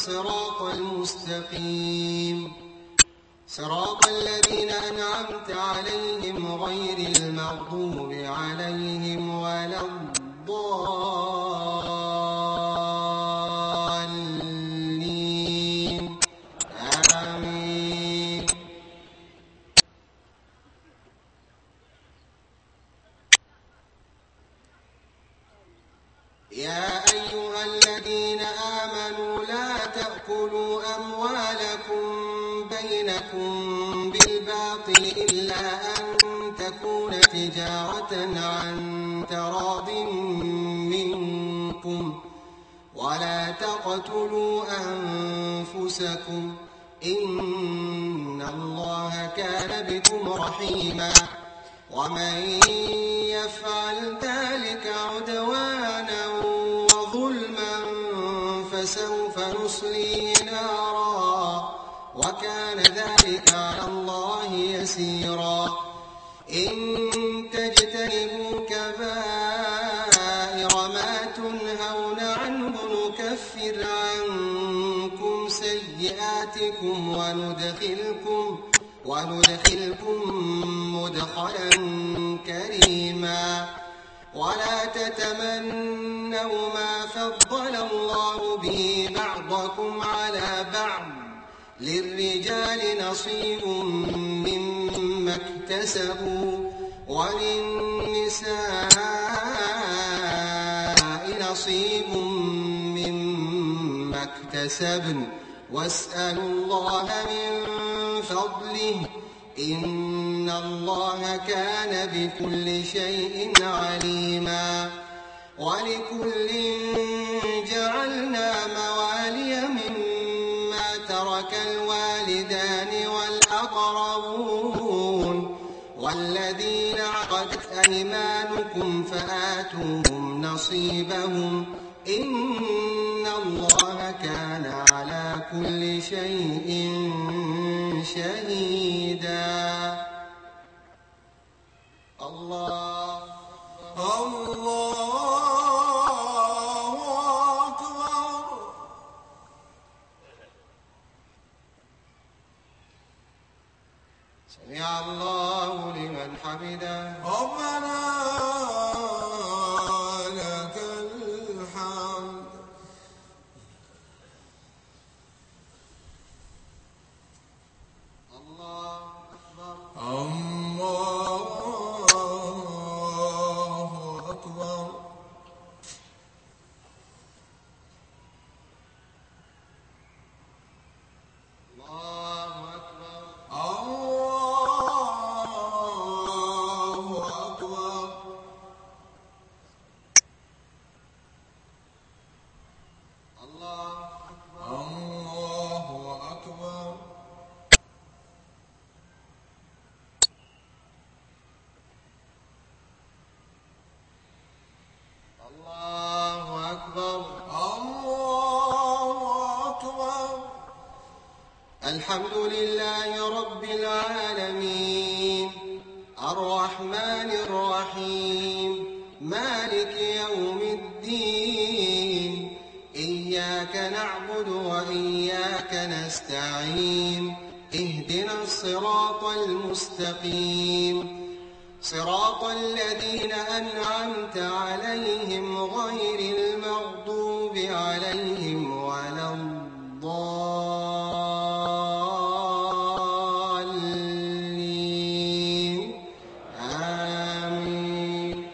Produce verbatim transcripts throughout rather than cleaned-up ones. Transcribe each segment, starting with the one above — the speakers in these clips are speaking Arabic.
الصراط المستقيم صراط الذين أنعمت عليهم غير المغضوب عليهم ولا الضالين آمين. يا أيها الذين آمنوا لا تأكلوا أموالكم بينكم بالباطل إلا أن تكون تجارة عن تراض منكم ولا تقتلوا أنفسكم إن الله كان بكم رحيما ومن يفعل ذلك عدوانا وظلما فسوف نصليه نارا وكان ذلك على الله يسيرا. إن تجتنبوا كبائر ما تنهون عنه نكفر عنكم سيئاتكم وندخلكم وندخلكم مدخلا كريما. ولا تتمنوا ما فضل الله به بعضكم على بعض للرجال نصيب مما اكتسبوا وللنساء نصيب مما اكتسبن واسألوا الله من فضله إن الله كان بكل شيء عليما. ولكل جعلنا موالي مما ترك الوالدان والأقربون والذين عقدت أيمانكم فآتوهم نصيبهم إن الله كان على كل شيء شهيدا. الله الله أكبر. سمع الله لمن حمده ربنا لك الحمد. الله أكبر الله أكبر. الله أكبر الله أكبر. الله أكبر الله أكبر. الله أكبر الله أكبر. الحمد لله رب العالمين الرحمن الرحيم مالك يوم الدين إياك نعبد وإياك نستعين اهدنا الصراط المستقيم صراط الذين أنعمت عليهم غير المغضوب عليهم ولا الضالين آمين.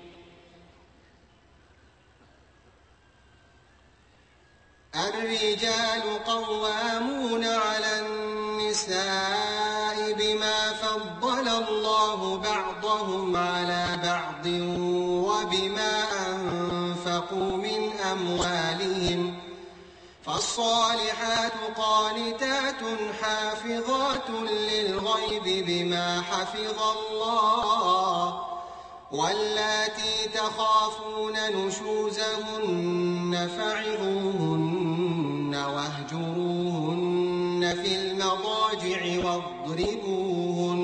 الرجال قوامون على النساء بما فضل الله بعضهم على بعض وبما أنفقوا من أموالهم فالصالحات قانتات حافظات للغيب بما حفظ الله واللاتي تخافون نشوزهن فعظوهن واهجروهن في المضاجع واضربوهن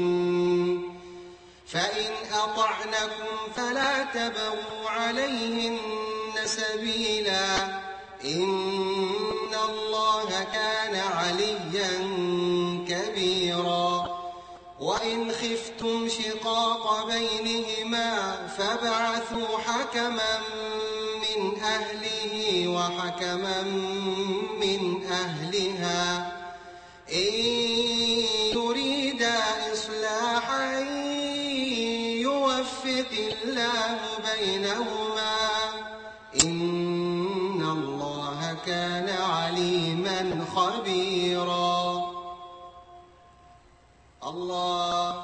فإن أطعنكم فلا تبغوا عليهن سبيلا إن الله الله كان عليا كبيرا وإن خفتم شقاق بينهما فابعثوا حكما من أهله وحكما من أهلها إن يريدا إصلاحا يوفق الله بينهما إن الله كان عليما خبيرا. الله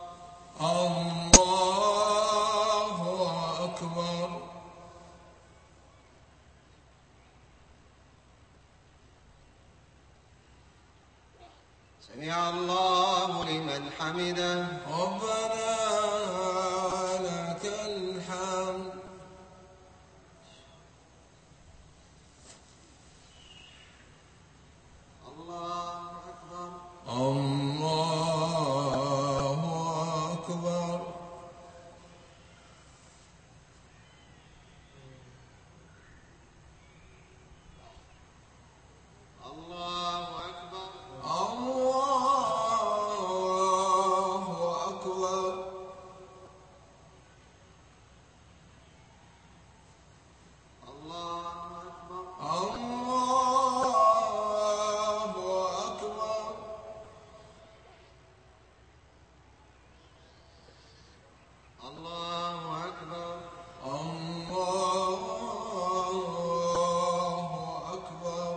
الله أكبر. سمع الله لمن حمده. ربنا لك الحمد. الله أكبر. الله أكبر. الله أكبر. الله أكبر. الله أكبر. الله أكبر. الله أكبر. الله أكبر.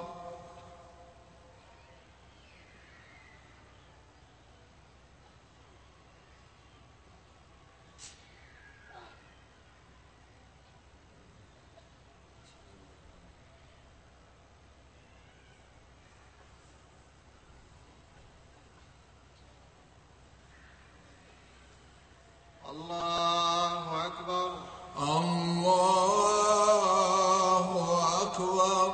الله أكبر. الله أكبر.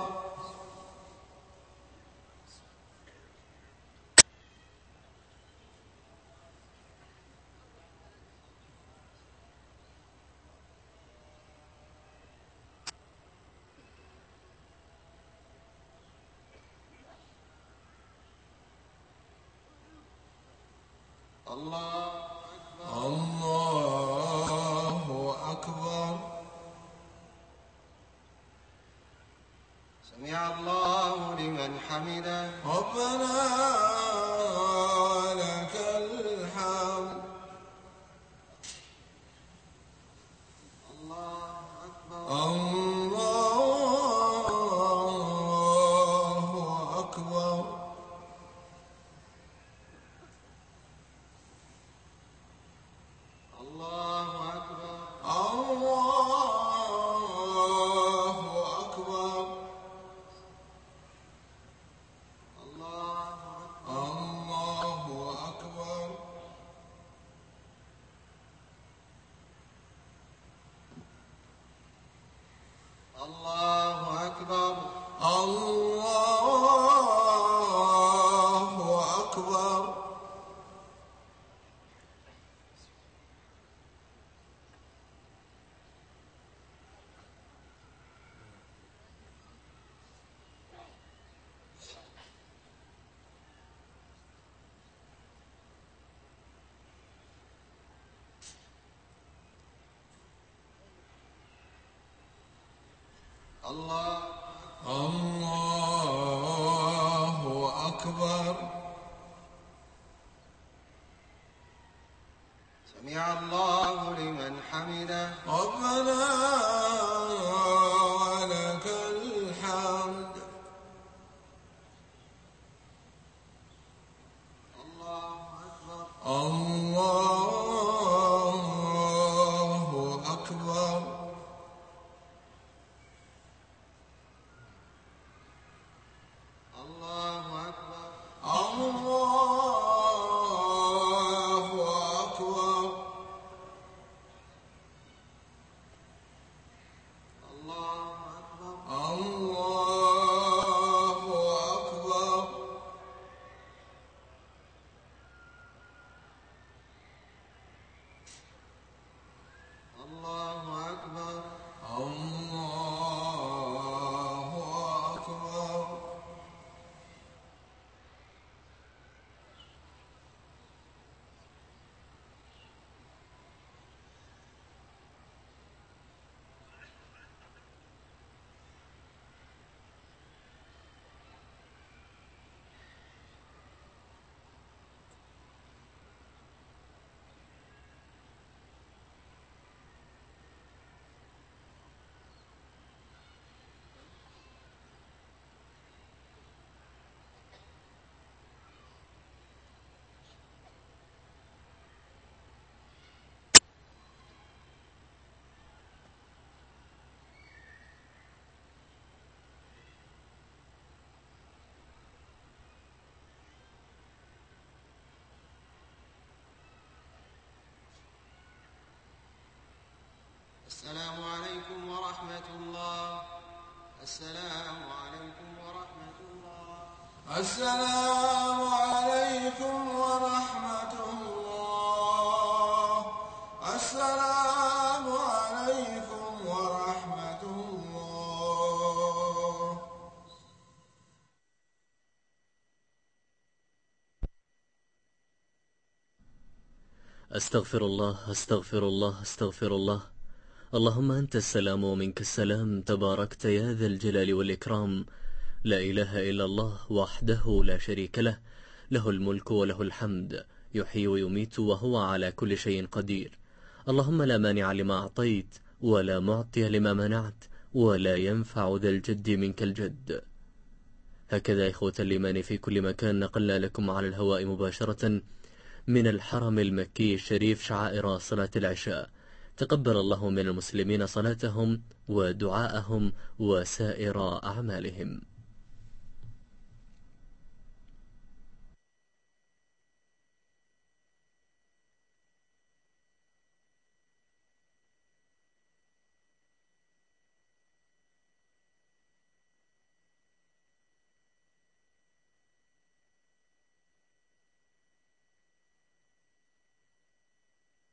الله الله أكبر. سمع الله لمن حمده. ربنا لك الحمد. الله أكبر. الله أكبر. الله أكبر. الله أكبر. الله أكبر. الله أكبر. الله أكبر. الله أكبر. الله الله أكبر. سمع الله لمن حمده. ربنا لك الحمد. الله أكبر. الله أكبر. الله أكبر. الله أكبر. السلام عليكم ورحمة الله. السلام عليكم ورحمة الله. السلام عليكم ورحمة الله. أستغفر الله أستغفر الله أستغفر الله. اللهم أنت السلام ومنك السلام، تباركت يا ذا الجلال والإكرام. لا إله إلا الله وحده لا شريك له، له الملك وله الحمد، يحيي ويميت وهو على كل شيء قدير. اللهم لا مانع لما أعطيت ولا معطي لما منعت ولا ينفع ذا الجد منك الجد. هكذا إخوة الإيمان في كل مكان نقلنا لكم على الهواء مباشرة من الحرم المكي الشريف شعائر صلاة العشاء. تقبل الله من المسلمين صلاتهم ودعاءهم وسائر أعمالهم.